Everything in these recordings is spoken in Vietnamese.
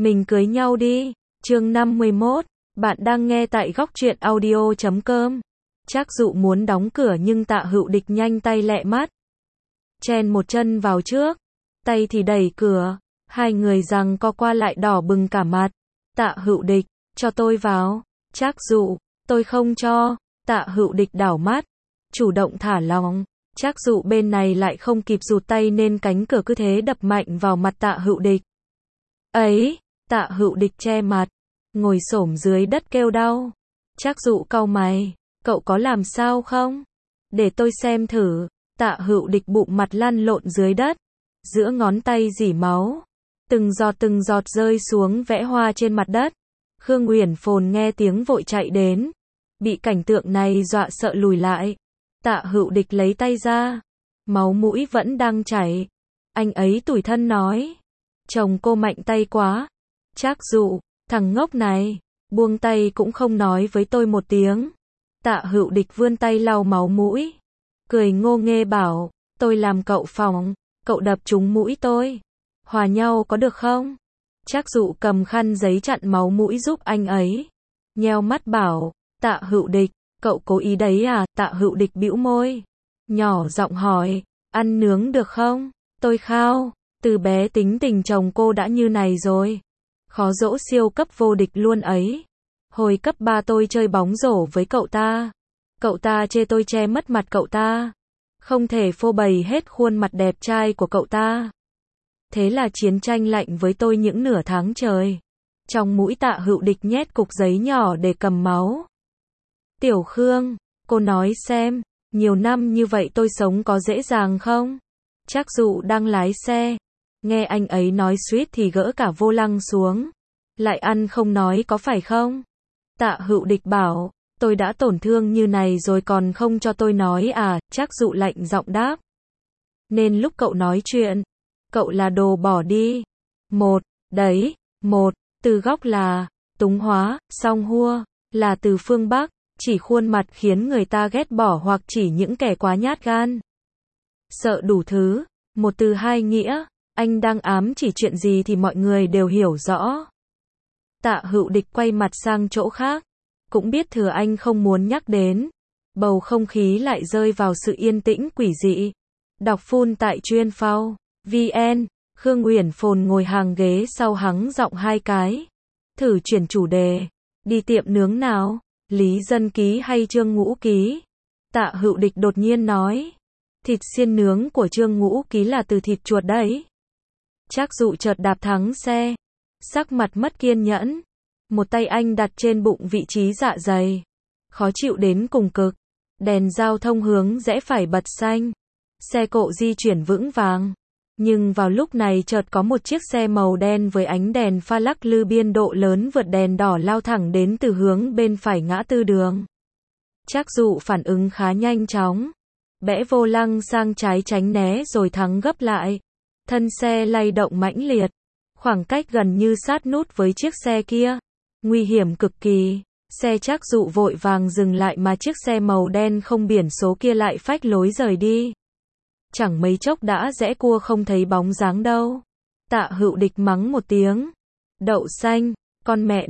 Mình cưới nhau đi. Chương 51. Bạn đang nghe tại góc truyện audio.com. Trác Dụ muốn đóng cửa nhưng Tạ Hữu Địch nhanh tay lẹ mắt. Chen một chân vào trước, tay thì đẩy cửa. Hai người giằng co qua lại đỏ bừng cả mặt. Tạ Hữu Địch, cho tôi vào. Trác Dụ, tôi không cho. Tạ Hữu Địch đảo mắt, chủ động thả lỏng. Trác Dụ bên này lại không kịp rụt tay nên cánh cửa cứ thế đập mạnh vào mặt Tạ Hữu Địch. Ấy, Tạ Hữu Địch che mặt, ngồi xổm dưới đất kêu đau. Trác Dụ cau mày, cậu có làm sao không? Để tôi xem thử. Tạ Hữu Địch bụng mặt lăn lộn dưới đất, giữa ngón tay rỉ máu, từng giọt rơi xuống vẽ hoa trên mặt đất. Khương Uyển Phồn nghe tiếng vội chạy đến, bị cảnh tượng này dọa sợ lùi lại. Tạ Hữu Địch lấy tay ra, máu mũi vẫn đang chảy. Anh ấy tủi thân nói, chồng cô mạnh tay quá. Trác Dụ, thằng ngốc này, buông tay cũng không nói với tôi một tiếng. Tạ Hữu Địch vươn tay lau máu mũi, cười ngô nghê bảo, tôi làm cậu phòng, cậu đập trúng mũi tôi. Hòa nhau có được không? Trác Dụ cầm khăn giấy chặn máu mũi giúp anh ấy, nheo mắt bảo, Tạ Hữu Địch, cậu cố ý đấy à? Tạ Hữu Địch bĩu môi, nhỏ giọng hỏi, ăn nướng được không? Tôi khao, từ bé tính tình chồng cô đã như này rồi. Khó dỗ siêu cấp vô địch luôn ấy. Hồi cấp 3 tôi chơi bóng rổ với cậu ta chê tôi che mất mặt cậu ta, không thể phô bày hết khuôn mặt đẹp trai của cậu ta. Thế là chiến tranh lạnh với tôi những nửa tháng trời. Trong mũi Tạ Hữu Địch nhét cục giấy nhỏ để cầm máu. Tiểu Khương, cô nói xem, nhiều năm như vậy tôi sống có dễ dàng không? Trác Dụ đang lái xe, nghe anh ấy nói suýt thì gỡ cả vô lăng xuống. Lại ăn không nói có phải không? Tạ Hữu Địch bảo, tôi đã tổn thương như này rồi còn không cho tôi nói à? Trác Dụ lạnh giọng đáp. Nên lúc cậu nói chuyện, cậu là đồ bỏ đi. Một, từ góc là, túng hóa, song hua, là từ phương Bắc, chỉ khuôn mặt khiến người ta ghét bỏ hoặc chỉ những kẻ quá nhát gan. Sợ đủ thứ, một từ hai nghĩa, anh đang ám chỉ chuyện gì thì mọi người đều hiểu rõ. Tạ Hữu Địch quay mặt sang chỗ khác, cũng biết thừa anh không muốn nhắc đến. Bầu không khí lại rơi vào sự yên tĩnh quỷ dị. Đọc full tại chuyên phao VN, Khương Uyển Phồn ngồi hàng ghế sau hắng giọng hai cái. Thử chuyển chủ đề, đi tiệm nướng nào, Lý Dân Ký hay Trương Ngũ Ký? Tạ Hữu Địch đột nhiên nói, thịt xiên nướng của Trương Ngũ Ký là từ thịt chuột đấy. Trác Dụ chợt đạp thắng xe, sắc mặt mất kiên nhẫn. Một tay anh đặt trên bụng vị trí dạ dày, khó chịu đến cùng cực. Đèn giao thông hướng rẽ phải bật xanh, xe cộ di chuyển vững vàng. Nhưng vào lúc này chợt có một chiếc xe màu đen với ánh đèn pha lắc lư biên độ lớn vượt đèn đỏ lao thẳng đến từ hướng bên phải ngã tư đường. Trác Dụ phản ứng khá nhanh chóng, bẽ vô lăng sang trái tránh né rồi thắng gấp lại. Thân xe lay động mãnh liệt, khoảng cách gần như sát nút với chiếc xe kia, nguy hiểm cực kỳ. Xe Trác Dụ vội vàng dừng lại mà chiếc xe màu đen không biển số kia lại phách lối rời đi. Chẳng mấy chốc đã rẽ cua không thấy bóng dáng đâu. Tạ Hữu Địch mắng một tiếng. Đậu xanh, con mẹ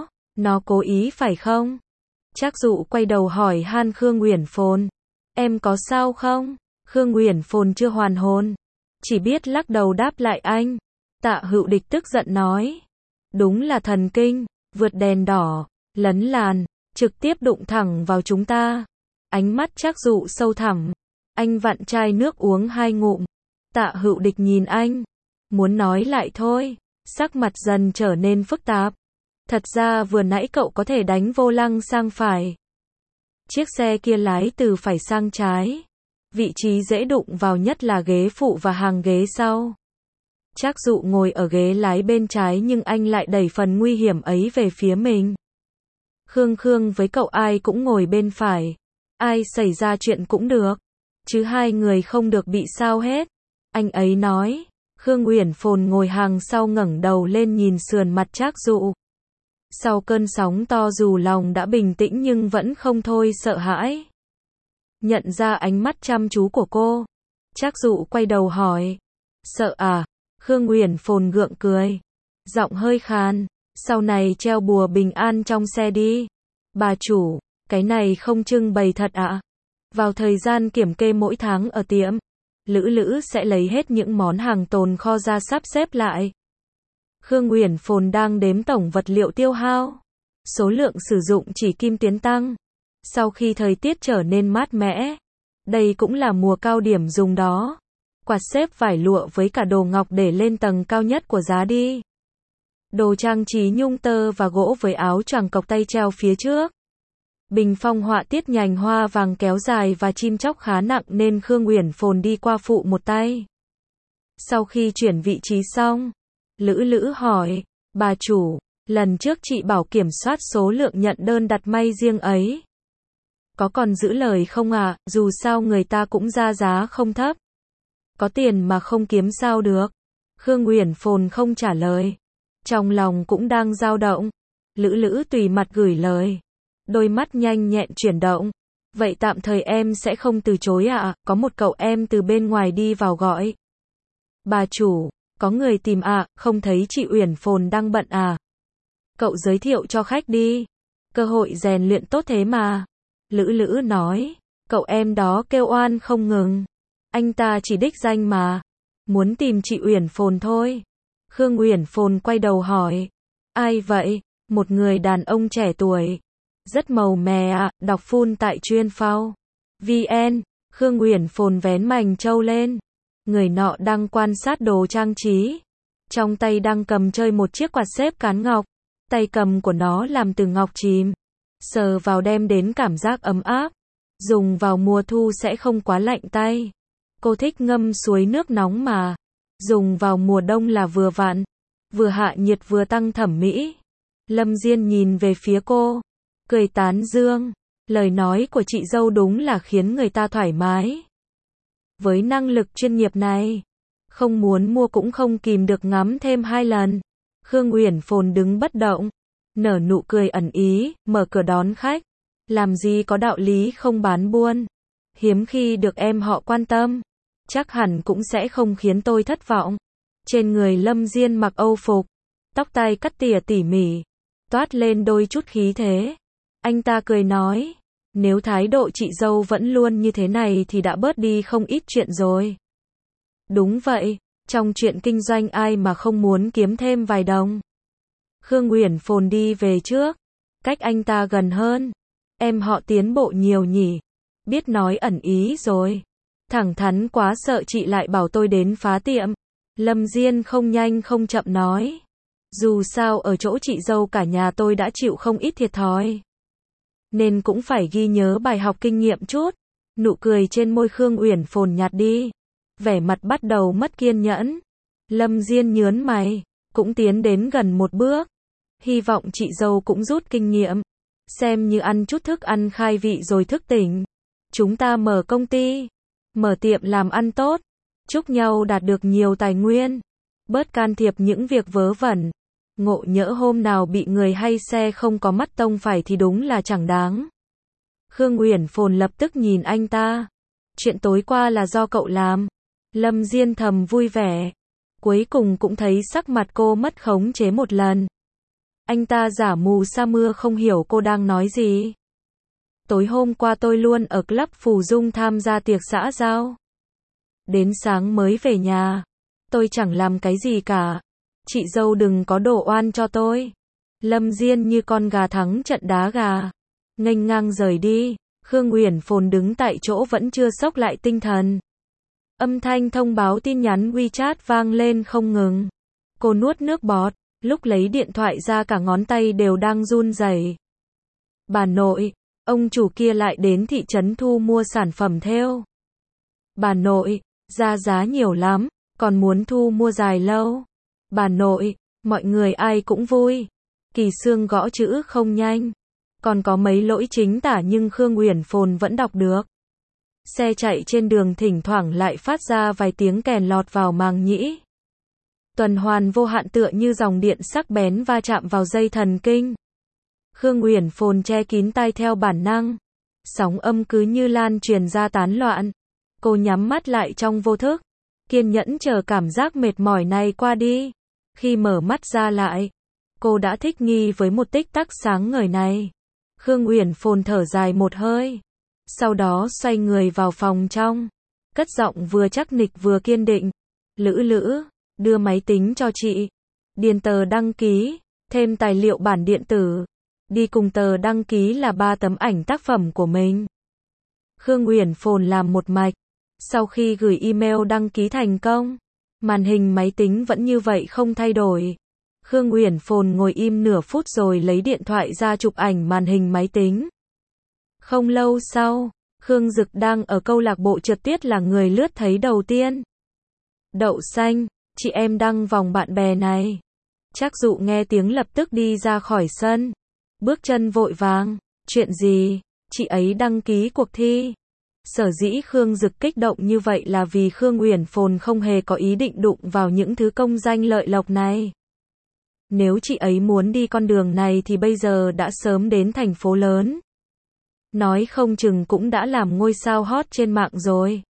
nó cố ý phải không? Trác Dụ quay đầu hỏi han Khương Uyển Phồn. Em có sao không? Khương Uyển Phồn chưa hoàn hồn, chỉ biết lắc đầu đáp lại anh. Tạ Hữu Địch tức giận nói. Đúng là thần kinh, vượt đèn đỏ, lấn làn, trực tiếp đụng thẳng vào chúng ta. Ánh mắt Trác Dụ sâu thẳm. Anh vặn chai nước uống hai ngụm. Tạ Hữu Địch nhìn anh, muốn nói lại thôi, sắc mặt dần trở nên phức tạp. Thật ra vừa nãy cậu có thể đánh vô lăng sang phải. Chiếc xe kia lái từ phải sang trái. Vị trí dễ đụng vào nhất là ghế phụ và hàng ghế sau. Trác Dụ ngồi ở ghế lái bên trái nhưng anh lại đẩy phần nguy hiểm ấy về phía mình. Khương với cậu ai cũng ngồi bên phải. Ai xảy ra chuyện cũng được, chứ hai người không được bị sao hết. Anh ấy nói. Khương Uyển Phồn ngồi hàng sau ngẩng đầu lên nhìn sườn mặt Trác Dụ. Sau cơn sóng to dù lòng đã bình tĩnh nhưng vẫn không thôi sợ hãi. Nhận ra ánh mắt chăm chú của cô, Trác Dụ quay đầu hỏi. Sợ à? Khương Uyển Phồn gượng cười. giọng hơi khàn. Sau này treo bùa bình an trong xe đi. Bà chủ, cái này không trưng bày thật ạ? Vào thời gian kiểm kê mỗi tháng ở tiệm, Lữ Lữ sẽ lấy hết những món hàng tồn kho ra sắp xếp lại. Khương Uyển Phồn đang đếm tổng vật liệu tiêu hao. Số lượng sử dụng chỉ kim tiến tăng. Sau khi thời tiết trở nên mát mẻ, đây cũng là mùa cao điểm dùng đó. Quạt xếp vải lụa với cả đồ ngọc để lên tầng cao nhất của giá đi. Đồ trang trí nhung tơ và gỗ với áo choàng cộc tay treo phía trước. Bình phong họa tiết nhành hoa vàng kéo dài và chim chóc khá nặng nên Khương Uyển Phồn đi qua phụ một tay. Sau khi chuyển vị trí xong, Lữ Lữ hỏi, bà chủ, lần trước chị bảo kiểm soát số lượng nhận đơn đặt may riêng ấy. Có còn giữ lời không ạ? Dù sao người ta cũng ra giá không thấp. Có tiền mà không kiếm sao được. Khương Uyển Phồn không trả lời. Trong lòng cũng đang dao động. Lữ Lữ tùy mặt gửi lời. Đôi mắt nhanh nhẹn chuyển động. Vậy tạm thời em sẽ không từ chối ạ, có một cậu em từ bên ngoài đi vào gọi. Bà chủ, có người tìm ạ, không thấy chị Uyển Phồn đang bận à? Cậu giới thiệu cho khách đi. Cơ hội rèn luyện tốt thế mà. Lữ Lữ nói, cậu em đó kêu oan không ngừng. Anh ta chỉ đích danh mà. Muốn tìm chị Uyển Phồn thôi. Khương Uyển Phồn quay đầu hỏi. Ai vậy? Một người đàn ông trẻ tuổi. Rất màu mè ạ, đọc full tại chuyên phao. VN. Khương Uyển Phồn vén mành trâu lên. Người nọ đang quan sát đồ trang trí. Trong tay đang cầm chơi một chiếc quạt xếp cán ngọc. Tay cầm của nó làm từ ngọc chìm. Sờ vào đem đến cảm giác ấm áp. Dùng vào mùa thu sẽ không quá lạnh tay. Cô thích ngâm suối nước nóng mà. Dùng vào mùa đông là vừa vặn. Vừa hạ nhiệt vừa tăng thẩm mỹ. Lâm Diên nhìn về phía cô. Cười tán dương. Lời nói của chị dâu đúng là khiến người ta thoải mái. Với năng lực chuyên nghiệp này, không muốn mua cũng không kìm được ngắm thêm 2 lần. Khương Uyển Phồn đứng bất động. Nở nụ cười ẩn ý, mở cửa đón khách. Làm gì có đạo lý không bán buôn. Hiếm khi được em họ quan tâm. Chắc hẳn cũng sẽ không khiến tôi thất vọng. Trên người Lâm Diên mặc Âu phục. Tóc tai cắt tỉa tỉ mỉ. Toát lên đôi chút khí thế. Anh ta cười nói. Nếu thái độ chị dâu vẫn luôn như thế này thì đã bớt đi không ít chuyện rồi. Đúng vậy. Trong chuyện kinh doanh ai mà không muốn kiếm thêm vài đồng. Khương Uyển Phồn đi về trước. Cách anh ta gần hơn. Em họ tiến bộ nhiều nhỉ. Biết nói ẩn ý rồi. Thẳng thắn quá sợ chị lại bảo tôi đến phá tiệm. Lâm Diên không nhanh không chậm nói. Dù sao ở chỗ chị dâu cả nhà tôi đã chịu không ít thiệt thòi. Nên cũng phải ghi nhớ bài học kinh nghiệm chút. Nụ cười trên môi Khương Uyển Phồn nhạt đi. Vẻ mặt bắt đầu mất kiên nhẫn. Lâm Diên nhớn mày. Cũng tiến đến gần một bước. Hy vọng chị dâu cũng rút kinh nghiệm. Xem như ăn chút thức ăn khai vị rồi thức tỉnh. Chúng ta mở công ty. Mở tiệm làm ăn tốt. Chúc nhau đạt được nhiều tài nguyên. Bớt can thiệp những việc vớ vẩn. Ngộ nhỡ hôm nào bị người hay xe không có mắt tông phải thì đúng là chẳng đáng. Khương Uyển Phồn lập tức nhìn anh ta. Chuyện tối qua là do cậu làm. Lâm Diên thầm vui vẻ. Cuối cùng cũng thấy sắc mặt cô mất khống chế một lần. Anh ta giả mù sa mưa không hiểu cô đang nói gì. Tối hôm qua tôi luôn ở club Phù Dung tham gia tiệc xã giao. Đến sáng mới về nhà. Tôi chẳng làm cái gì cả. Chị dâu đừng có đổ oan cho tôi. Lâm Diên như con gà thắng trận đá gà. Nghênh ngang rời đi. Khương Uyển Phồn đứng tại chỗ vẫn chưa xốc lại tinh thần. Âm thanh thông báo tin nhắn WeChat vang lên không ngừng. Cô nuốt nước bọt. Lúc lấy điện thoại ra cả ngón tay đều đang run rẩy. Bà nội, ông chủ kia lại đến thị trấn thu mua sản phẩm thêu. Bà nội, ra giá nhiều lắm, còn muốn thu mua dài lâu. Bà nội, mọi người ai cũng vui. Kỳ Sương gõ chữ không nhanh. Còn có mấy lỗi chính tả nhưng Khương Uyển Phồn vẫn đọc được. Xe chạy trên đường thỉnh thoảng lại phát ra vài tiếng kèn lọt vào màng nhĩ. Tuần hoàn vô hạn tựa như dòng điện sắc bén va chạm vào dây thần kinh. Khương Uyển Phồn che kín tai theo bản năng. Sóng âm cứ như lan truyền ra tán loạn. Cô nhắm mắt lại trong vô thức. Kiên nhẫn chờ cảm giác mệt mỏi này qua đi. Khi mở mắt ra lại, cô đã thích nghi với một tích tắc sáng ngời này. Khương Uyển Phồn thở dài một hơi, sau đó xoay người vào phòng trong, cất giọng vừa chắc nịch vừa kiên định. Lữ Lữ, đưa máy tính cho chị. Điền tờ đăng ký, thêm tài liệu bản điện tử. Đi cùng tờ đăng ký là 3 tấm ảnh tác phẩm của mình. Khương Uyển Phồn làm một mạch. Sau khi gửi email đăng ký thành công, màn hình máy tính vẫn như vậy không thay đổi. Khương Uyển Phồn ngồi im nửa phút rồi lấy điện thoại ra chụp ảnh màn hình máy tính. Không lâu sau, Khương Dực đang ở câu lạc bộ trượt tuyết là người lướt thấy đầu tiên. Đậu xanh, chị em đăng vòng bạn bè này. Trác Dụ nghe tiếng lập tức đi ra khỏi sân. Bước chân vội vàng, chuyện gì, chị ấy đăng ký cuộc thi. Sở dĩ Khương Dực kích động như vậy là vì Khương Uyển Phồn không hề có ý định đụng vào những thứ công danh lợi lộc này. Nếu chị ấy muốn đi con đường này thì bây giờ đã sớm đến thành phố lớn. Nói không chừng cũng đã làm ngôi sao hot trên mạng rồi.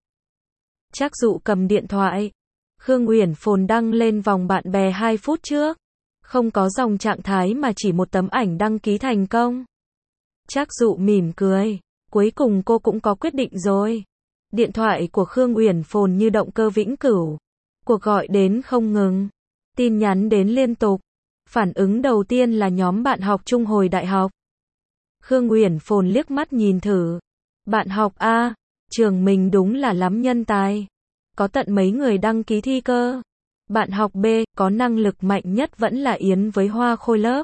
Trác Dụ cầm điện thoại. Khương Uyển Phồn đăng lên vòng bạn bè 2 phút trước. Không có dòng trạng thái mà chỉ một tấm ảnh đăng ký thành công. Trác Dụ mỉm cười. Cuối cùng cô cũng có quyết định rồi. Điện thoại của Khương Uyển Phồn như động cơ vĩnh cửu. Cuộc gọi đến không ngừng. Tin nhắn đến liên tục. Phản ứng đầu tiên là nhóm bạn học chung hồi đại học. Khương Uyển Phồn liếc mắt nhìn thử. Bạn học A, trường mình đúng là lắm nhân tài. Có tận mấy người đăng ký thi cơ. Bạn học B, có năng lực mạnh nhất vẫn là Yến với Hoa Khôi lớp.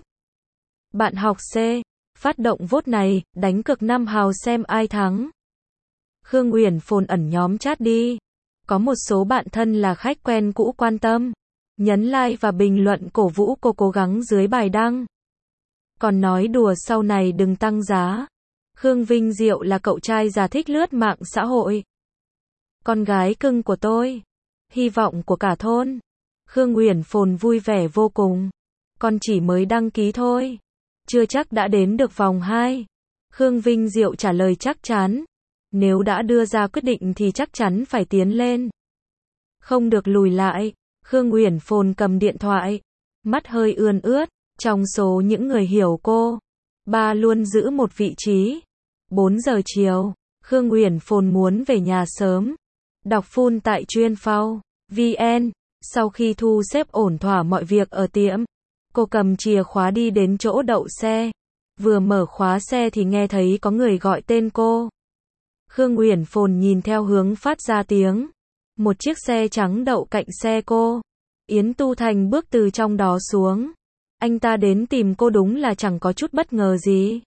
Bạn học C, phát động vote này, đánh cược 5 hào xem ai thắng. Khương Uyển Phồn ẩn nhóm chat đi. Có một số bạn thân là khách quen cũ quan tâm. Nhấn like và bình luận cổ vũ cô cố gắng dưới bài đăng. Còn nói đùa sau này đừng tăng giá. Khương Vinh Diệu là cậu trai già thích lướt mạng xã hội. Con gái cưng của tôi. Hy vọng của cả thôn. Khương Uyển Phồn vui vẻ vô cùng. Con chỉ mới đăng ký thôi. Chưa chắc đã đến được vòng 2. Khương Vinh Diệu trả lời chắc chắn. Nếu đã đưa ra quyết định thì chắc chắn phải tiến lên. Không được lùi lại. Khương Uyển Phồn cầm điện thoại. Mắt hơi ươn ướt. Trong số những người hiểu cô, ba luôn giữ một vị trí. 4 giờ chiều, Khương Uyển Phồn muốn về nhà sớm. Đọc full tại chuyên phao VN. Sau khi thu xếp ổn thỏa mọi việc ở tiệm, cô cầm chìa khóa đi đến chỗ đậu xe. Vừa mở khóa xe thì nghe thấy có người gọi tên cô. Khương Uyển Phồn nhìn theo hướng phát ra tiếng. Một chiếc xe trắng đậu cạnh xe cô. Yến Tu Thành bước từ trong đó xuống. Anh ta đến tìm cô đúng là chẳng có chút bất ngờ gì.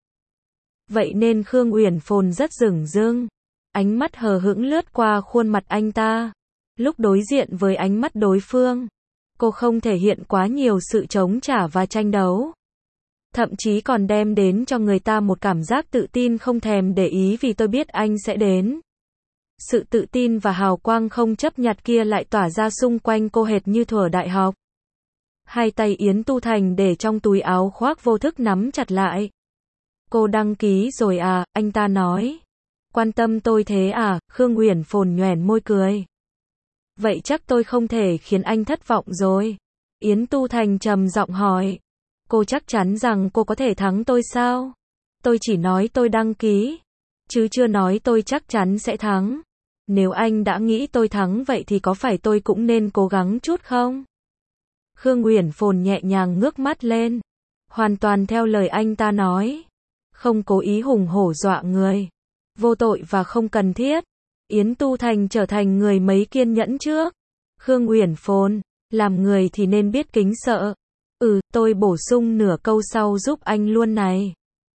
Vậy nên Khương Uyển Phồn rất dửng dưng. Ánh mắt hờ hững lướt qua khuôn mặt anh ta. Lúc đối diện với ánh mắt đối phương, cô không thể hiện quá nhiều sự chống trả và tranh đấu. Thậm chí còn đem đến cho người ta một cảm giác tự tin không thèm để ý vì tôi biết anh sẽ đến. Sự tự tin và hào quang không chấp nhặt kia lại tỏa ra xung quanh cô hệt như thuở đại học. Hai tay Yến Tu Thành để trong túi áo khoác vô thức nắm chặt lại. Cô đăng ký rồi à, anh ta nói. Quan tâm tôi thế à, Khương Uyển Phồn nhoẻn môi cười. Vậy chắc tôi không thể khiến anh thất vọng rồi. Yến Tu Thành trầm giọng hỏi. Cô chắc chắn rằng cô có thể thắng tôi sao? Tôi chỉ nói tôi đăng ký, chứ chưa nói tôi chắc chắn sẽ thắng. Nếu anh đã nghĩ tôi thắng vậy thì có phải tôi cũng nên cố gắng chút không? Khương Uyển Phồn nhẹ nhàng ngước mắt lên. Hoàn toàn theo lời anh ta nói. Không cố ý hùng hổ dọa người. Vô tội và không cần thiết. Yến Tu Thành trở thành người mấy kiên nhẫn trước. Khương Uyển Phồn, làm người thì nên biết kính sợ. Tôi bổ sung nửa câu sau giúp anh luôn này.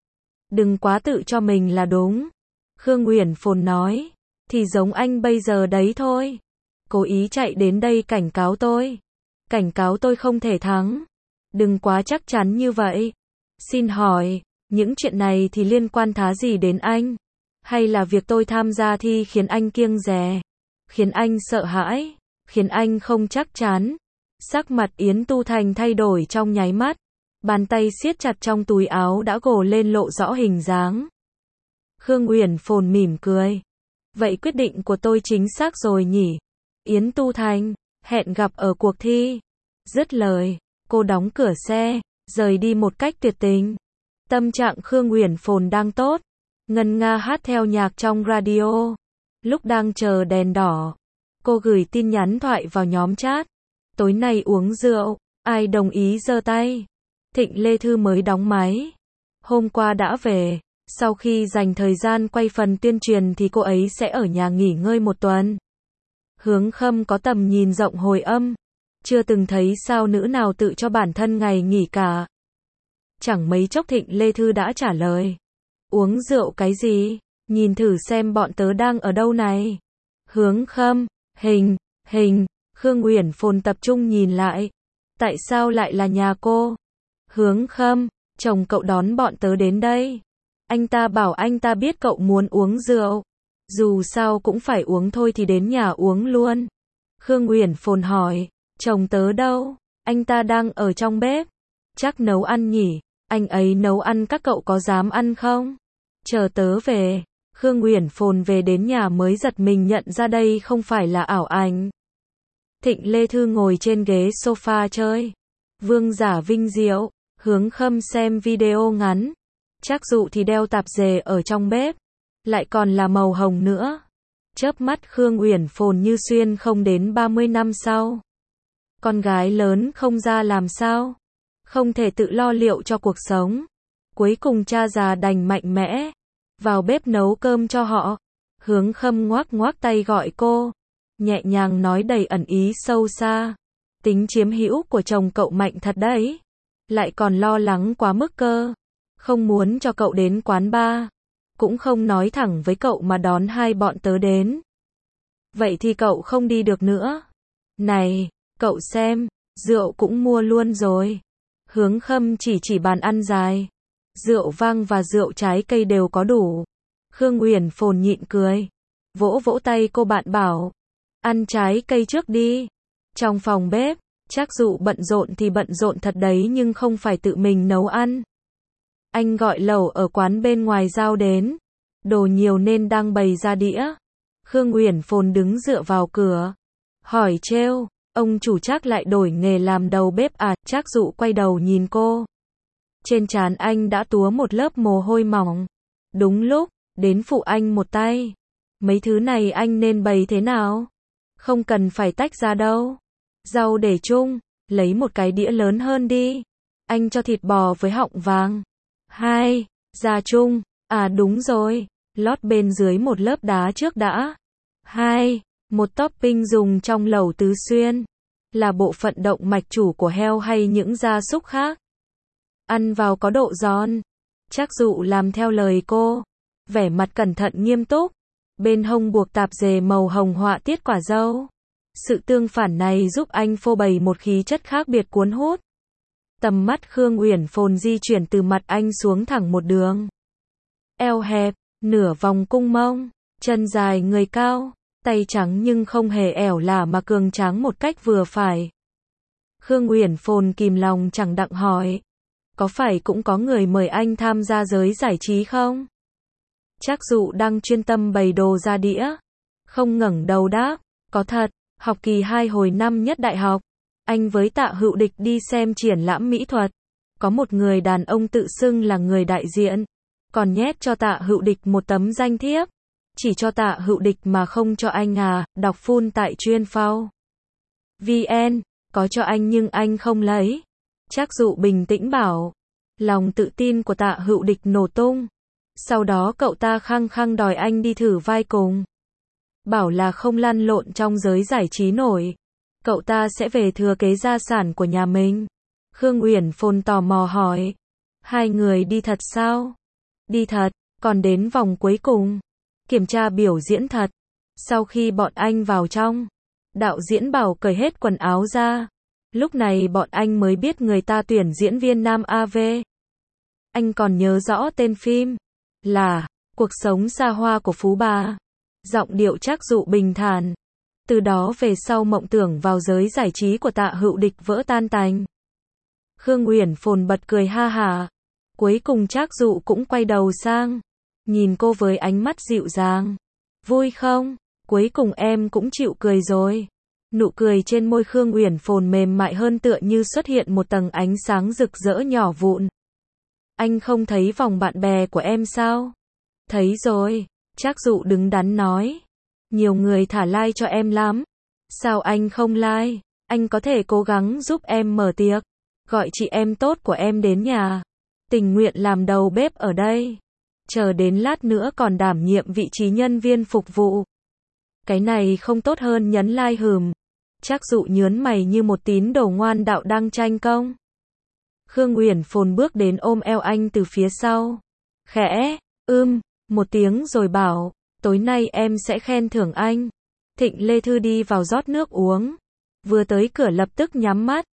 Đừng quá tự cho mình là đúng. Khương Uyển Phồn nói. Thì giống anh bây giờ đấy thôi. Cố ý chạy đến đây cảnh cáo tôi. Cảnh cáo tôi không thể thắng. Đừng quá chắc chắn như vậy. Xin hỏi, những chuyện này thì liên quan thá gì đến anh? Hay là việc tôi tham gia thi khiến anh kiêng dè? Khiến anh sợ hãi? Khiến anh không chắc chắn? Sắc mặt Yến Tu Thành thay đổi trong nháy mắt. Bàn tay siết chặt trong túi áo đã gồ lên lộ rõ hình dáng. Khương Uyển Phồn mỉm cười. Vậy quyết định của tôi chính xác rồi nhỉ? Yến Tu Thành, hẹn gặp ở cuộc thi. Dứt lời, Cô đóng cửa xe, rời đi một cách tuyệt tình. Tâm trạng Khương Uyển Phồn đang tốt, ngân nga hát theo nhạc trong radio. Lúc đang chờ đèn đỏ, cô gửi tin nhắn thoại vào nhóm chat. Tối nay uống rượu, ai đồng ý giơ tay. Thịnh Lê Thư mới đóng máy. Hôm qua đã về, sau khi dành thời gian quay phần tuyên truyền thì cô ấy sẽ ở nhà nghỉ ngơi một tuần. Hướng Khâm có tầm nhìn rộng hồi âm, chưa từng thấy sao nữ nào tự cho bản thân ngày nghỉ cả. Chẳng mấy chốc Thịnh Lê Thư đã trả lời. Uống rượu cái gì? Nhìn thử xem bọn tớ đang ở đâu này. Hướng Khâm, hình, Khương Uyển Phồn tập trung nhìn lại. Tại sao lại là nhà cô? Hướng Khâm, chồng cậu đón bọn tớ đến đây. Anh ta bảo anh ta biết cậu muốn uống rượu. Dù sao cũng phải uống thôi thì đến nhà uống luôn. Khương Uyển Phồn hỏi, chồng tớ đâu? Anh ta đang ở trong bếp. Chắc nấu ăn nhỉ? Anh ấy nấu ăn các cậu có dám ăn không? Chờ tớ về. Khương Uyển Phồn về đến nhà mới giật mình nhận ra đây không phải là ảo ảnh. Thịnh Lê Thư ngồi trên ghế sofa chơi. Vương giả vinh diệu. Hướng Khâm xem video ngắn. Trác Dụ thì đeo tạp dề ở trong bếp. Lại còn là màu hồng nữa. Chớp mắt Khương Uyển Phồn như xuyên không đến 30 năm sau. Con gái lớn không ra làm sao? Không thể tự lo liệu cho cuộc sống. Cuối cùng cha già đành mạnh mẽ vào bếp nấu cơm cho họ. Hướng Khâm ngoác ngoác tay gọi cô, nhẹ nhàng nói đầy ẩn ý sâu xa. Tính chiếm hữu của chồng cậu mạnh thật đấy. Lại còn lo lắng quá mức cơ. Không muốn cho cậu đến quán bar. Cũng không nói thẳng với cậu mà đón hai bọn tớ đến. Vậy thì cậu không đi được nữa. Này, cậu xem, rượu cũng mua luôn rồi. Hướng Khâm chỉ bàn ăn dài. Rượu vang và rượu trái cây đều có đủ. Khương Uyển Phồn nhịn cười. Vỗ vỗ tay cô bạn bảo. Ăn trái cây trước đi. Trong phòng bếp, Trác Dụ bận rộn thì bận rộn thật đấy nhưng không phải tự mình nấu ăn. Anh gọi lẩu ở quán bên ngoài giao đến. Đồ nhiều nên đang bày ra đĩa. Khương Uyển Phồn đứng dựa vào cửa. Hỏi trêu, ông chủ Trác lại đổi nghề làm đầu bếp à? Trác Dụ quay đầu nhìn cô. Trên trán anh đã túa một lớp mồ hôi mỏng. Đúng lúc, đến phụ anh một tay. Mấy thứ này anh nên bày thế nào? Không cần phải tách ra đâu. Rau để chung, lấy một cái đĩa lớn hơn đi. Anh cho thịt bò với họng vàng. 2. Ra chung, à đúng rồi, lót bên dưới một lớp đá trước đã. 2. Một topping dùng trong lẩu tứ xuyên. Là bộ phận động mạch chủ của heo hay những gia súc khác? Ăn vào có độ giòn. Trác Dụ làm theo lời cô. Vẻ mặt cẩn thận nghiêm túc. Bên hông buộc tạp dề màu hồng họa tiết quả dâu. Sự tương phản này giúp anh phô bày một khí chất khác biệt cuốn hút. Tầm mắt Khương Uyển Phồn di chuyển từ mặt anh xuống thẳng một đường. Eo hẹp, nửa vòng cung mông, chân dài người cao, tay trắng nhưng không hề ẻo lả mà cường tráng một cách vừa phải. Khương Uyển Phồn kìm lòng chẳng đặng hỏi. Có phải cũng có người mời anh tham gia giới giải trí không? Trác Dụ đang chuyên tâm bày đồ ra đĩa. Không ngẩng đầu đáp. Có thật, học kỳ 2 hồi năm nhất đại học. Anh với Tạ Hữu Địch đi xem triển lãm mỹ thuật. Có một người đàn ông tự xưng là người đại diện. Còn nhét cho Tạ Hữu Địch một tấm danh thiếp. Chỉ cho Tạ Hữu Địch mà không cho anh à, đọc full tại chuyên phao. VN, có cho anh nhưng anh không lấy. Trác Dụ bình tĩnh bảo. Lòng tự tin của Tạ Hữu Địch nổ tung. Sau đó cậu ta khăng khăng đòi anh đi thử vai cùng. Bảo là không lăn lộn trong giới giải trí nổi. Cậu ta sẽ về thừa kế gia sản của nhà mình. Khương Uyển Phồn tò mò hỏi. Hai người đi thật sao? Đi thật, còn đến vòng cuối cùng. Kiểm tra biểu diễn thật. Sau khi bọn anh vào trong, đạo diễn bảo cởi hết quần áo ra. Lúc này bọn anh mới biết người ta tuyển diễn viên nam AV. Anh còn nhớ rõ tên phim là Cuộc sống xa hoa của Phú Bà. Giọng điệu Trác Dụ bình thản. Từ đó về sau mộng tưởng vào giới giải trí của Tạ Hữu Địch vỡ tan tành. Khương Uyển Phồn bật cười ha hả. Cuối cùng Trác Dụ cũng quay đầu sang, nhìn cô với ánh mắt dịu dàng. Vui không? Cuối cùng em cũng chịu cười rồi. Nụ cười trên môi Khương Uyển Phồn mềm mại hơn, tựa như xuất hiện một tầng ánh sáng rực rỡ nhỏ vụn. Anh không thấy vòng bạn bè của em sao? Thấy rồi, Trác Dụ đứng đắn nói. Nhiều người thả like cho em lắm. Sao anh không like? Anh có thể cố gắng giúp em mở tiệc. Gọi chị em tốt của em đến nhà. Tình nguyện làm đầu bếp ở đây. Chờ đến lát nữa còn đảm nhiệm vị trí nhân viên phục vụ. Cái này không tốt hơn nhấn like hừm. Trác Dụ nhớn mày như một tín đồ ngoan đạo đang tranh công. Khương Uyển Phồn bước đến ôm eo anh từ phía sau. Khẽ, một tiếng rồi bảo, tối nay em sẽ khen thưởng anh. Thịnh Lê Thư đi vào rót nước uống. Vừa tới cửa lập tức nhắm mắt.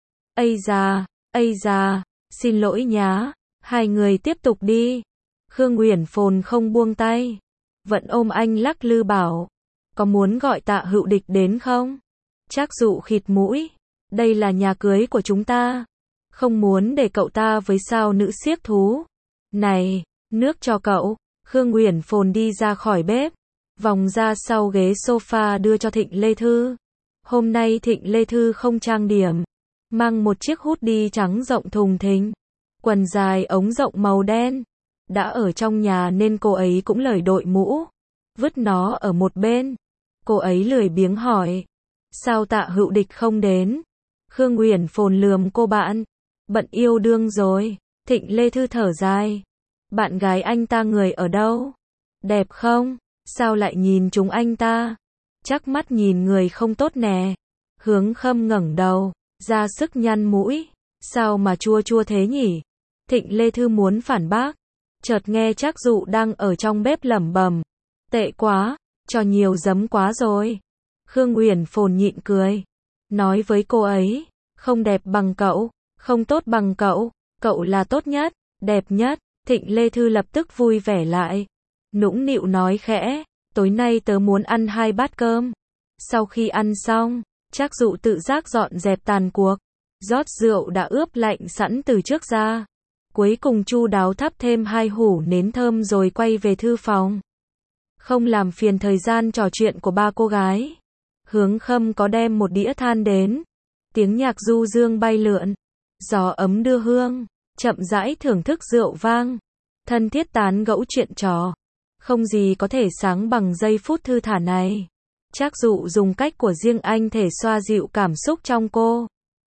Ây da, xin lỗi nhá. Hai người tiếp tục đi. Khương Uyển Phồn không buông tay. Vẫn ôm anh lắc lư bảo. Có muốn gọi Tạ Hữu Địch đến không? Trác Dụ khịt mũi. Đây là nhà cưới của chúng ta. Không muốn để cậu ta với sao nữ xiếc thú. Này, nước cho cậu. Khương Uyển Phồn đi ra khỏi bếp. Vòng ra sau ghế sofa đưa cho Thịnh Lê Thư. Hôm nay Thịnh Lê Thư không trang điểm. Mang một chiếc hoodie trắng rộng thùng thình. Quần dài ống rộng màu đen. Đã ở trong nhà nên cô ấy cũng lười đội mũ. Vứt nó ở một bên. Cô ấy lười biếng hỏi. Sao Tạ Hữu Địch không đến? Khương Uyển Phồn lườm cô bạn. Bận yêu đương rồi. Thịnh Lê Thư thở dài. Bạn gái anh ta người ở đâu? Đẹp không? Sao lại nhìn chúng anh ta? Chắc mắt nhìn người không tốt nè. Hướng Khâm ngẩng đầu, ra sức nhăn mũi. Sao mà chua chua thế nhỉ? Thịnh Lê Thư muốn phản bác. Chợt nghe Trác Dụ đang ở trong bếp lẩm bẩm. Tệ quá, cho nhiều giấm quá rồi. Khương Uyển Phồn nhịn cười. Nói với cô ấy, không đẹp bằng cậu, không tốt bằng cậu, cậu là tốt nhất, đẹp nhất. Thịnh Lê Thư lập tức vui vẻ lại. Nũng nịu nói khẽ, tối nay tớ muốn ăn 2 bát cơm. Sau khi ăn xong, Trác Dụ tự giác dọn dẹp tàn cuộc. Rót rượu đã ướp lạnh sẵn từ trước ra. Cuối cùng chu đáo thắp thêm 2 hủ nến thơm rồi quay về thư phòng. Không làm phiền thời gian trò chuyện của ba cô gái. Hướng Khâm có đem một đĩa than đến. Tiếng nhạc du dương bay lượn. Gió ấm đưa hương. Chậm rãi thưởng thức rượu vang. Thân thiết tán gẫu chuyện trò. Không gì có thể sáng bằng giây phút thư thả này. Trác Dụ dùng cách của riêng anh thể xoa dịu cảm xúc trong cô.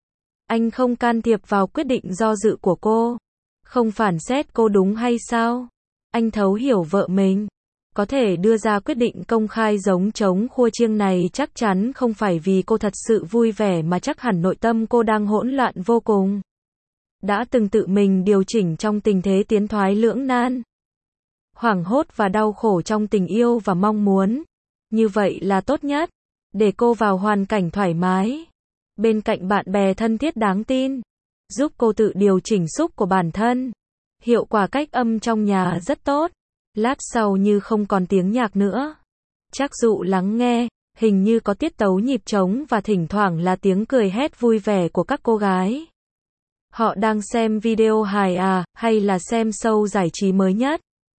Anh không can thiệp vào quyết định do dự của cô. Không phản xét cô đúng hay sao. Anh thấu hiểu vợ mình. Có thể đưa ra quyết định công khai giống trống khua chiêng này chắc chắn không phải vì cô thật sự vui vẻ mà chắc hẳn nội tâm cô đang hỗn loạn vô cùng. Đã từng tự mình điều chỉnh trong tình thế tiến thoái lưỡng nan. Hoảng hốt và đau khổ trong tình yêu và mong muốn. Như vậy là tốt nhất. Để cô vào hoàn cảnh thoải mái. Bên cạnh bạn bè thân thiết đáng tin. Giúp cô tự điều chỉnh xúc của bản thân. Hiệu quả cách âm trong nhà rất tốt. Lát sau như không còn tiếng nhạc nữa. Trác Dụ lắng nghe, hình như có tiết tấu nhịp trống và thỉnh thoảng là tiếng cười hét vui vẻ của các cô gái. Họ đang xem video hài hay là xem show giải trí mới nhất?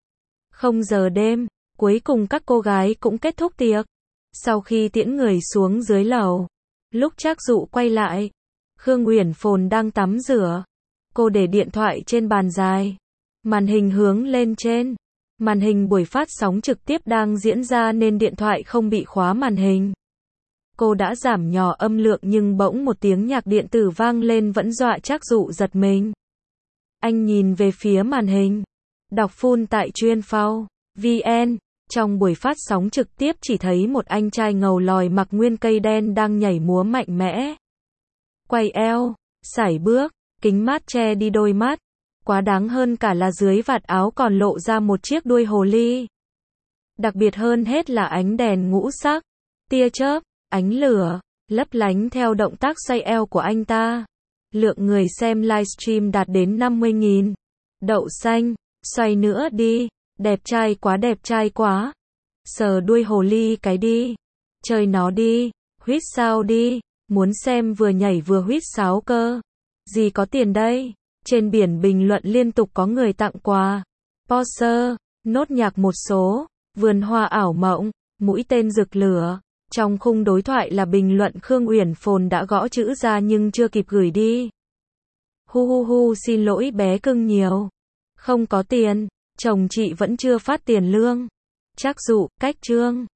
0 giờ đêm, cuối cùng các cô gái cũng kết thúc tiệc. Sau khi tiễn người xuống dưới lầu, lúc Trác Dụ quay lại, Khương Uyển Phồn đang tắm rửa. Cô để điện thoại trên bàn dài. Màn hình hướng lên trên. Màn hình buổi phát sóng trực tiếp đang diễn ra nên điện thoại không bị khóa màn hình. Cô đã giảm nhỏ âm lượng nhưng bỗng một tiếng nhạc điện tử vang lên vẫn dọa Trác Dụ giật mình. Anh nhìn về phía màn hình. Đọc full tại chuyên phao VN. Trong buổi phát sóng trực tiếp chỉ thấy một anh trai ngầu lòi mặc nguyên cây đen đang nhảy múa mạnh mẽ. Quay eo, sải bước, kính mát che đi đôi mắt. Quá đáng hơn cả là dưới vạt áo còn lộ ra một chiếc đuôi hồ ly. Đặc biệt hơn hết là ánh đèn ngũ sắc, tia chớp, ánh lửa, lấp lánh theo động tác xoay eo của anh ta. Lượng người xem livestream đạt đến 50.000. Đậu xanh, xoay nữa đi, đẹp trai quá. Sờ đuôi hồ ly cái đi. Chơi nó đi, huýt sáo đi, muốn xem vừa nhảy vừa huýt sáo cơ. Gì có tiền đây? Trên biển bình luận liên tục có người tặng quà. Poster, nốt nhạc một số, vườn hoa ảo mộng, mũi tên rực lửa. Trong khung đối thoại là bình luận Khương Uyển Phồn đã gõ chữ ra nhưng chưa kịp gửi đi. Hu hu hu, xin lỗi bé cưng nhiều. Không có tiền, chồng chị vẫn chưa phát tiền lương. Chắc dụ, cách trương.